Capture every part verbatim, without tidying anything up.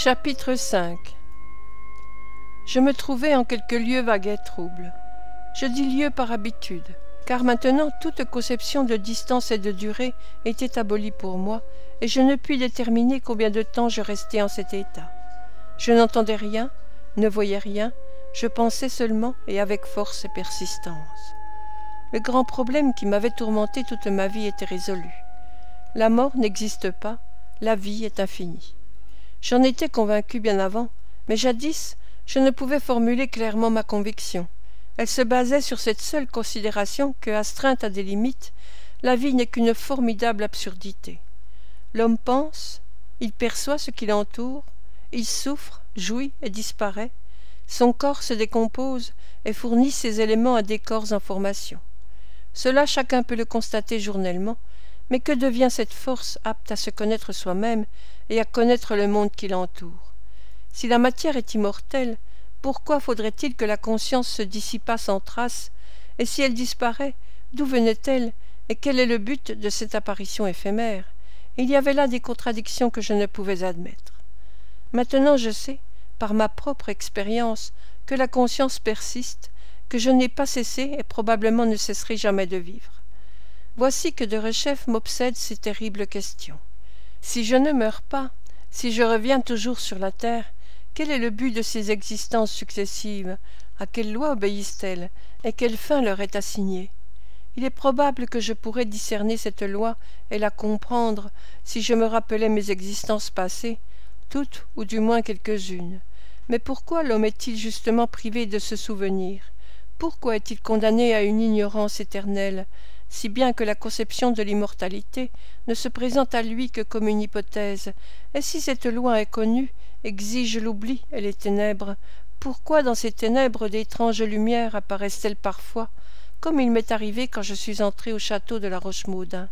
Chapitre cinq. Je me trouvais en quelques lieux vagues et troubles. Je dis lieux par habitude, car maintenant toute conception de distance et de durée était abolie pour moi, et je ne puis déterminer combien de temps je restais en cet état. Je n'entendais rien, ne voyais rien, je pensais seulement et avec force et persistance. Le grand problème qui m'avait tourmenté toute ma vie était résolu. La mort n'existe pas, la vie est infinie. J'en étais convaincu bien avant, mais jadis, je ne pouvais formuler clairement ma conviction. Elle se basait sur cette seule considération que, astreinte à des limites, la vie n'est qu'une formidable absurdité. L'homme pense, il perçoit ce qui l'entoure, il souffre, jouit et disparaît, son corps se décompose et fournit ses éléments à des corps en formation. Cela chacun peut le constater journellement, mais que devient cette force apte à se connaître soi-même et à connaître le monde qui l'entoure? Si la matière est immortelle, pourquoi faudrait-il que la conscience se dissipât sans trace, et si elle disparaît, d'où venait-elle, et quel est le but de cette apparition éphémère? Il y avait là des contradictions que je ne pouvais admettre. Maintenant je sais, par ma propre expérience, que la conscience persiste, que je n'ai pas cessé et probablement ne cesserai jamais de vivre. Voici que de rechef m'obsèdent ces terribles questions. Si je ne meurs pas, si je reviens toujours sur la terre, quel est le but de ces existences successives? À quelle loi obéissent-elles? Et quelle fin leur est assignée? Il est probable que je pourrais discerner cette loi et la comprendre si je me rappelais mes existences passées, toutes ou du moins quelques-unes. Mais pourquoi l'homme est-il justement privé de ce souvenir? Pourquoi est-il condamné à une ignorance éternelle, si bien que la conception de l'immortalité ne se présente à lui que comme une hypothèse? Et si cette loi inconnue exige l'oubli et les ténèbres, pourquoi dans ces ténèbres d'étranges lumières apparaissent-elles parfois, comme il m'est arrivé quand je suis entré au château de la Rochemaudin?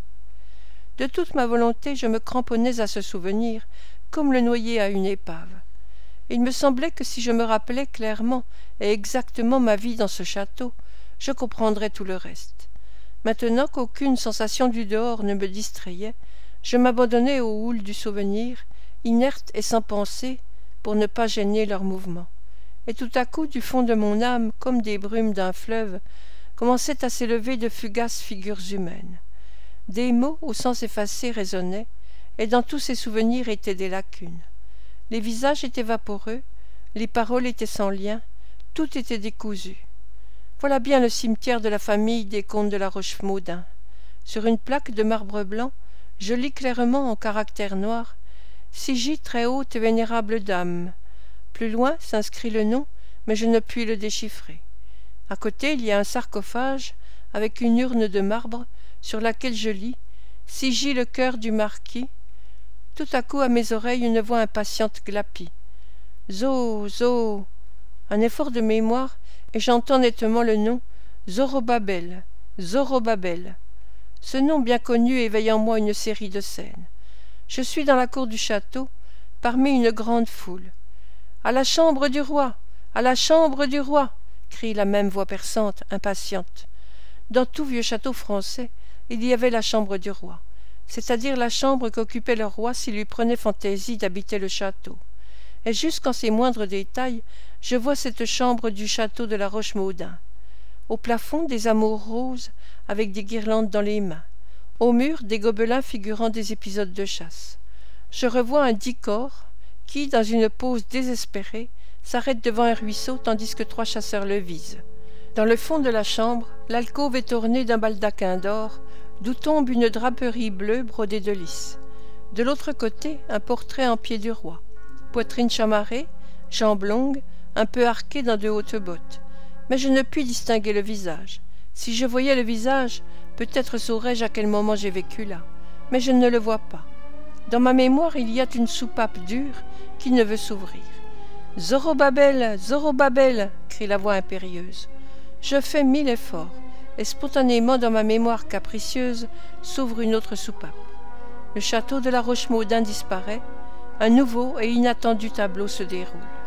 De toute ma volonté je me cramponnais à ce souvenir, comme le noyé à une épave. Il me semblait que si je me rappelais clairement et exactement ma vie dans ce château, je comprendrais tout le reste. Maintenant qu'aucune sensation du dehors ne me distrayait, je m'abandonnais aux houles du souvenir, inerte et sans pensée, pour ne pas gêner leurs mouvements. Et tout à coup, du fond de mon âme, comme des brumes d'un fleuve, commençaient à s'élever de fugaces figures humaines. Des mots au sens effacé résonnaient, et dans tous ces souvenirs étaient des lacunes. Les visages étaient vaporeux, les paroles étaient sans lien, tout était décousu. Voilà bien le cimetière de la famille des comtes de la Rochemaudin. Sur une plaque de marbre blanc, je lis clairement en caractères noirs « Sigis très haute et vénérable dame ». Plus loin s'inscrit le nom, mais je ne puis le déchiffrer. À côté, il y a un sarcophage avec une urne de marbre sur laquelle je lis « Sigis le cœur du marquis ». Tout à coup, à mes oreilles, une voix impatiente glapit. « Zo, zo !» Un effort de mémoire, et j'entends nettement le nom Zorobabel, Zorobabel. Ce nom bien connu éveille en moi une série de scènes. Je suis dans la cour du château, parmi une grande foule. « À la chambre du roi! À la chambre du roi !» crie la même voix perçante, impatiente. Dans tout vieux château français, il y avait la chambre du roi, c'est-à-dire la chambre qu'occupait le roi s'il lui prenait fantaisie d'habiter le château. Et jusqu'en ses moindres détails, je vois cette chambre du château de la Rochemaudin. Au plafond, des amours roses avec des guirlandes dans les mains. Au mur, des gobelins figurant des épisodes de chasse. Je revois un dicor qui, dans une pose désespérée, s'arrête devant un ruisseau tandis que trois chasseurs le visent. Dans le fond de la chambre, l'alcôve est ornée d'un baldaquin d'or, d'où tombe une draperie bleue brodée de lys. De l'autre côté, un portrait en pied du roi. Poitrine chamarrée, jambes longues, un peu arquées dans de hautes bottes. Mais je ne puis distinguer le visage. Si je voyais le visage, peut-être saurais-je à quel moment j'ai vécu là. Mais je ne le vois pas. Dans ma mémoire, il y a une soupape dure qui ne veut s'ouvrir. « Zorobabel, Zorobabel !» crie la voix impérieuse. Je fais mille efforts, et spontanément dans ma mémoire capricieuse s'ouvre une autre soupape. Le château de la Rochemaudin disparaît, un nouveau et inattendu tableau se déroule.